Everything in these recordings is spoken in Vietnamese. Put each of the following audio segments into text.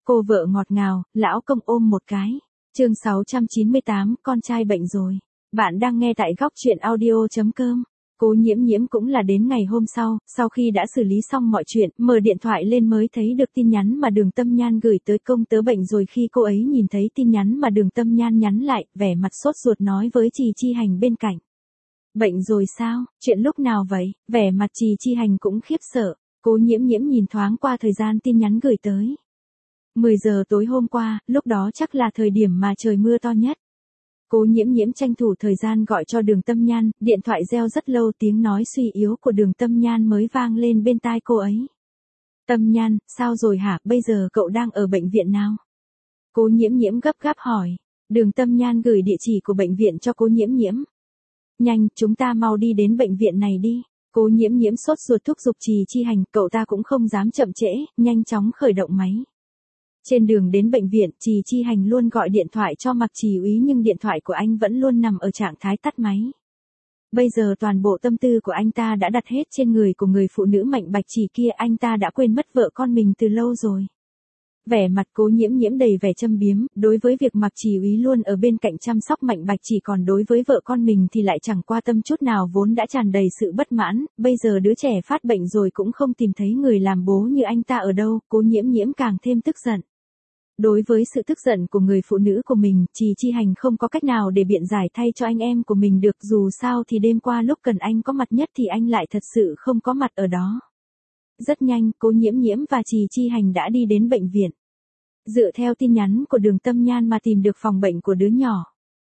Cô vợ ngọt ngào, lão công ôm một cái. Chương 698, con trai bệnh rồi. Bạn đang nghe tại góc truyện audio.com. Cố Nhiễm Nhiễm cũng là đến ngày hôm sau khi đã xử lý xong mọi chuyện, mở điện thoại lên mới thấy được tin nhắn mà Đường Tâm Nhan gửi tới công tớ bệnh rồi. Khi cô ấy nhìn thấy tin nhắn mà Đường Tâm Nhan nhắn lại, vẻ mặt sốt ruột nói với Trì Chi Hành bên cạnh. Bệnh rồi sao, chuyện lúc nào vậy? Vẻ mặt Trì Chi Hành cũng khiếp sợ. Cố Nhiễm Nhiễm nhìn thoáng qua thời gian tin nhắn gửi tới. 10 giờ tối hôm qua, lúc đó chắc là thời điểm mà trời mưa to nhất. Cố Nhiễm Nhiễm tranh thủ thời gian gọi cho Đường Tâm Nhan, điện thoại reo rất lâu, tiếng nói suy yếu của Đường Tâm Nhan mới vang lên bên tai cô ấy. Tâm Nhan, sao rồi hả, bây giờ cậu đang ở bệnh viện nào? Cố Nhiễm Nhiễm gấp gáp hỏi. Đường Tâm Nhan gửi địa chỉ của bệnh viện cho Cố Nhiễm Nhiễm. Nhanh, chúng ta mau đi đến bệnh viện này đi. Cố Nhiễm Nhiễm sốt ruột thúc giục Trì Chi Hành, cậu ta cũng không dám chậm trễ, nhanh chóng khởi động máy. Trên đường đến bệnh viện, Trì Chi Hành luôn gọi điện thoại cho Mạc Trì Úy nhưng điện thoại của anh vẫn luôn nằm ở trạng thái tắt máy. Bây giờ toàn bộ tâm tư của anh ta đã đặt hết trên người của người phụ nữ Mạnh Bạch Chỉ kia, anh ta đã quên mất vợ con mình từ lâu rồi. Vẻ mặt Cố Nhiễm Nhiễm đầy vẻ châm biếm, đối với việc Mạc Trì Úy luôn ở bên cạnh chăm sóc Mạnh Bạch Chỉ, còn đối với vợ con mình thì lại chẳng quan tâm chút nào, vốn đã tràn đầy sự bất mãn, bây giờ đứa trẻ phát bệnh rồi cũng không tìm thấy người làm bố như anh ta ở đâu, Cố Nhiễm Nhiễm càng thêm tức giận. Đối với sự tức giận của người phụ nữ của mình, Trì Chi Hành không có cách nào để biện giải thay cho anh em của mình được, dù sao thì đêm qua lúc cần anh có mặt nhất thì anh lại thật sự không có mặt ở đó. Rất nhanh, Cố Nhiễm Nhiễm và Trì Chi Hành đã đi đến bệnh viện. Dựa theo tin nhắn của Đường Tâm Nhan mà tìm được phòng bệnh của đứa nhỏ.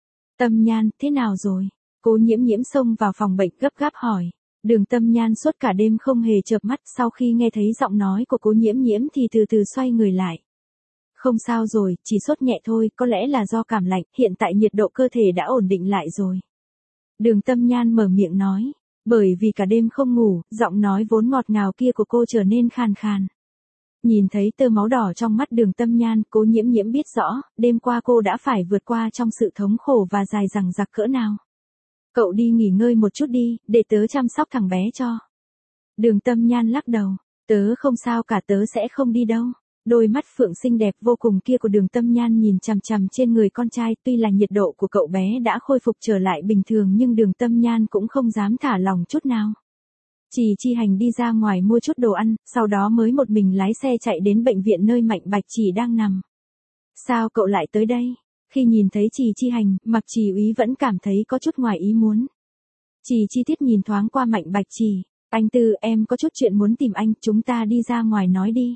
Tâm Nhan, thế nào rồi? Cố Nhiễm Nhiễm xông vào phòng bệnh gấp gáp hỏi. Đường Tâm Nhan suốt cả đêm không hề chợp mắt, sau khi nghe thấy giọng nói của Cố Nhiễm Nhiễm thì từ từ xoay người lại. Không sao rồi, chỉ sốt nhẹ thôi, có lẽ là do cảm lạnh, hiện tại nhiệt độ cơ thể đã ổn định lại rồi. Đường Tâm Nhan mở miệng nói, bởi vì cả đêm không ngủ, giọng nói vốn ngọt ngào kia của cô trở nên khàn khàn. Nhìn thấy tơ máu đỏ trong mắt Đường Tâm Nhan, Cố Nhiễm Nhiễm biết rõ, đêm qua cô đã phải vượt qua trong sự thống khổ và dài dằng dặc cỡ nào. Cậu đi nghỉ ngơi một chút đi, để tớ chăm sóc thằng bé cho. Đường Tâm Nhan lắc đầu, tớ không sao cả, tớ sẽ không đi đâu. Đôi mắt phượng xinh đẹp vô cùng kia của Đường Tâm Nhan nhìn chằm chằm trên người con trai, tuy là nhiệt độ của cậu bé đã khôi phục trở lại bình thường nhưng Đường Tâm Nhan cũng không dám thả lòng chút nào. Trì Chi Hành đi ra ngoài mua chút đồ ăn, sau đó mới một mình lái xe chạy đến bệnh viện nơi Mạnh Bạch Chỉ đang nằm. Sao cậu lại tới đây? Khi nhìn thấy Trì Chi Hành, Mạc Trì Úy vẫn cảm thấy có chút ngoài ý muốn. Trì Chi Tiết nhìn thoáng qua Mạnh Bạch Chỉ, anh Tư, em có chút chuyện muốn tìm anh, chúng ta đi ra ngoài nói đi.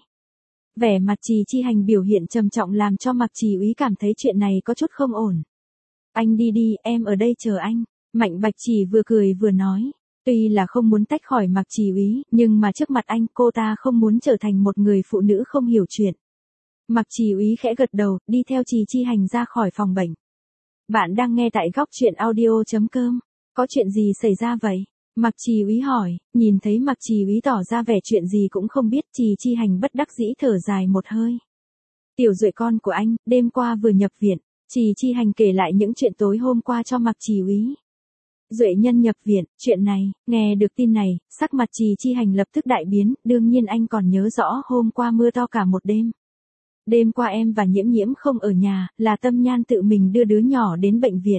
Vẻ mặt Trì Chi Hành biểu hiện trầm trọng làm cho Mạc Trì Úy cảm thấy chuyện này có chút không ổn. Anh đi đi, em ở đây chờ anh. Mạnh Bạch Chỉ vừa cười vừa nói. Tuy là không muốn tách khỏi Mạc Trì Úy, nhưng mà trước mặt anh, cô ta không muốn trở thành một người phụ nữ không hiểu chuyện. Mạc Trì Úy khẽ gật đầu, đi theo Trì Chi Hành ra khỏi phòng bệnh. Bạn đang nghe tại góc truyện audio.com. Có chuyện gì xảy ra vậy? Mạc Trì Úy hỏi, nhìn thấy Mạc Trì Úy tỏ ra vẻ chuyện gì cũng không biết, Trì Chi Hành bất đắc dĩ thở dài một hơi. Tiểu Duệ con của anh, đêm qua vừa nhập viện. Trì Chi Hành kể lại những chuyện tối hôm qua cho Mạc Trì Úy. Duệ nhân nhập viện, chuyện này, nghe được tin này, sắc mặt Trì Chi Hành lập tức đại biến, đương nhiên anh còn nhớ rõ hôm qua mưa to cả một đêm. Đêm qua em và Nhiễm Nhiễm không ở nhà, là Tâm Nhan tự mình đưa đứa nhỏ đến bệnh viện.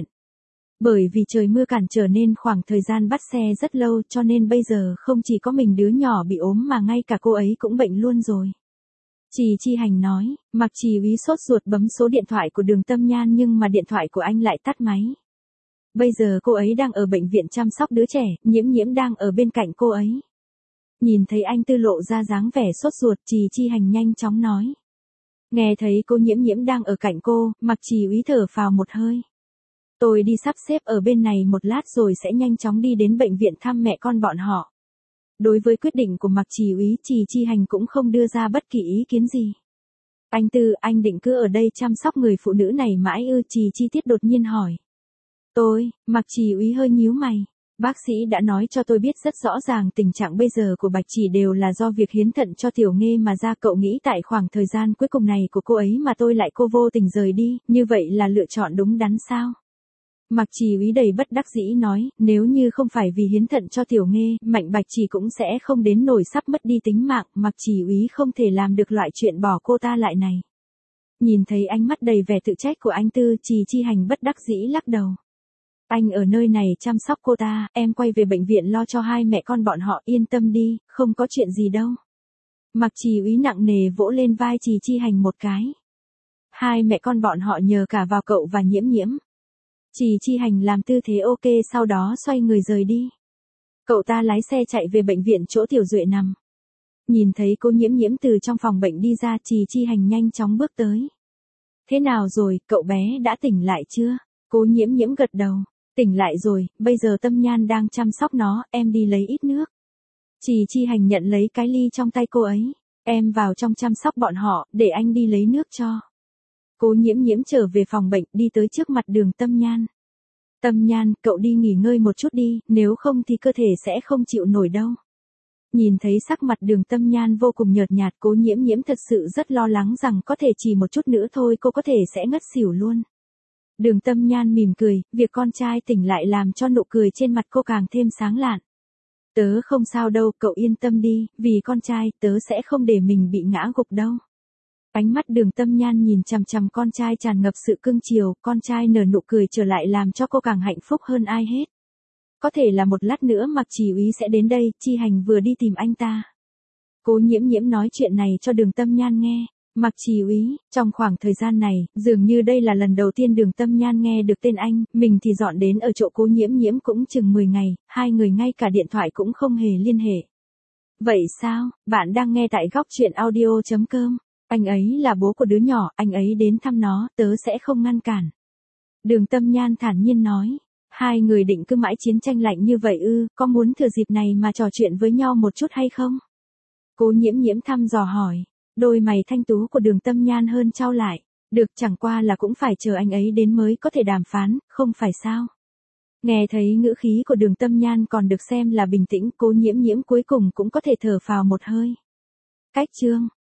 Bởi vì trời mưa cản trở nên khoảng thời gian bắt xe rất lâu, cho nên bây giờ không chỉ có mình đứa nhỏ bị ốm mà ngay cả cô ấy cũng bệnh luôn rồi. Trì Chi Hành nói, Mạc Trì Úy sốt ruột bấm số điện thoại của Đường Tâm Nhan nhưng mà điện thoại của anh lại tắt máy. Bây giờ cô ấy đang ở bệnh viện chăm sóc đứa trẻ, Nhiễm Nhiễm đang ở bên cạnh cô ấy. Nhìn thấy anh Tư lộ ra dáng vẻ sốt ruột, Trì Chi Hành nhanh chóng nói. Nghe thấy cô Nhiễm Nhiễm đang ở cạnh cô, Mạc Trì Úy thở phào một hơi. Tôi đi sắp xếp ở bên này một lát rồi sẽ nhanh chóng đi đến bệnh viện thăm mẹ con bọn họ. Đối với quyết định của Mạc Trì Úy, Trì Chi Hành cũng không đưa ra bất kỳ ý kiến gì. Anh Tư, anh định cứ ở đây chăm sóc người phụ nữ này mãi ư? Trì Chi Tiết đột nhiên hỏi. Mạc Trì Úy hơi nhíu mày. Bác sĩ đã nói cho tôi biết rất rõ ràng tình trạng bây giờ của Bạch Chỉ đều là do việc hiến thận cho Tiểu Nghê mà ra, cậu nghĩ tại khoảng thời gian cuối cùng này của cô ấy mà tôi lại vô tình rời đi, như vậy là lựa chọn đúng đắn sao? Mạc Trì Úy đầy bất đắc dĩ nói, nếu như không phải vì hiến thận cho Tiểu Nghê, Mạnh Bạch Chỉ cũng sẽ không đến nổi sắp mất đi tính mạng, Mạc Trì Úy không thể làm được loại chuyện bỏ cô ta lại này. Nhìn thấy ánh mắt đầy vẻ tự trách của anh Tư, Trì Chi Hành bất đắc dĩ lắc đầu. Anh ở nơi này chăm sóc cô ta, em quay về bệnh viện lo cho hai mẹ con bọn họ, yên tâm đi, không có chuyện gì đâu. Mạc Trì Úy nặng nề vỗ lên vai Trì Chi Hành một cái. Hai mẹ con bọn họ nhờ cả vào cậu và Nhiễm Nhiễm. Trì Chi Hành làm tư thế ok, sau đó xoay người rời đi. Cậu ta lái xe chạy về bệnh viện chỗ Tiểu Duệ nằm. Nhìn thấy cô Nhiễm Nhiễm từ trong phòng bệnh đi ra, Trì Chi Hành nhanh chóng bước tới. Thế nào rồi, cậu bé đã tỉnh lại chưa? Cô Nhiễm Nhiễm gật đầu. Tỉnh lại rồi, bây giờ Tâm Nhan đang chăm sóc nó, em đi lấy ít nước. Trì Chi Hành nhận lấy cái ly trong tay cô ấy. Em vào trong chăm sóc bọn họ, để anh đi lấy nước cho. Cô Nhiễm Nhiễm trở về phòng bệnh, đi tới trước mặt Đường Tâm Nhan. Tâm Nhan, cậu đi nghỉ ngơi một chút đi, nếu không thì cơ thể sẽ không chịu nổi đâu. Nhìn thấy sắc mặt Đường Tâm Nhan vô cùng nhợt nhạt, cô Nhiễm Nhiễm thật sự rất lo lắng rằng có thể chỉ một chút nữa thôi cô có thể sẽ ngất xỉu luôn. Đường Tâm Nhan mỉm cười, việc con trai tỉnh lại làm cho nụ cười trên mặt cô càng thêm sáng lạn. Tớ không sao đâu, cậu yên tâm đi, vì con trai, tớ sẽ không để mình bị ngã gục đâu. Ánh mắt Đường Tâm Nhan nhìn chằm chằm con trai tràn ngập sự cưng chiều, con trai nở nụ cười trở lại làm cho cô càng hạnh phúc hơn ai hết. Có thể là một lát nữa Mạc Trì Úy sẽ đến đây, Chi Hành vừa đi tìm anh ta. Cô Nhiễm Nhiễm nói chuyện này cho Đường Tâm Nhan nghe. Mạc Trì Úy, trong khoảng thời gian này, dường như đây là lần đầu tiên Đường Tâm Nhan nghe được tên anh, mình thì dọn đến ở chỗ cô Nhiễm Nhiễm cũng chừng 10 ngày, hai người ngay cả điện thoại cũng không hề liên hệ. Vậy sao, bạn đang nghe tại góc truyện audio.com. Anh ấy là bố của đứa nhỏ, anh ấy đến thăm nó, tớ sẽ không ngăn cản. Đường Tâm Nhan thản nhiên nói. Hai người định cứ mãi chiến tranh lạnh như vậy ư, có muốn thừa dịp này mà trò chuyện với nhau một chút hay không? Cô Nhiễm Nhiễm thăm dò hỏi. Đôi mày thanh tú của Đường Tâm Nhan hơn chau lại. Được, chẳng qua là cũng phải chờ anh ấy đến mới có thể đàm phán, không phải sao? Nghe thấy ngữ khí của Đường Tâm Nhan còn được xem là bình tĩnh, cô Nhiễm Nhiễm cuối cùng cũng có thể thở phào một hơi. Cách chương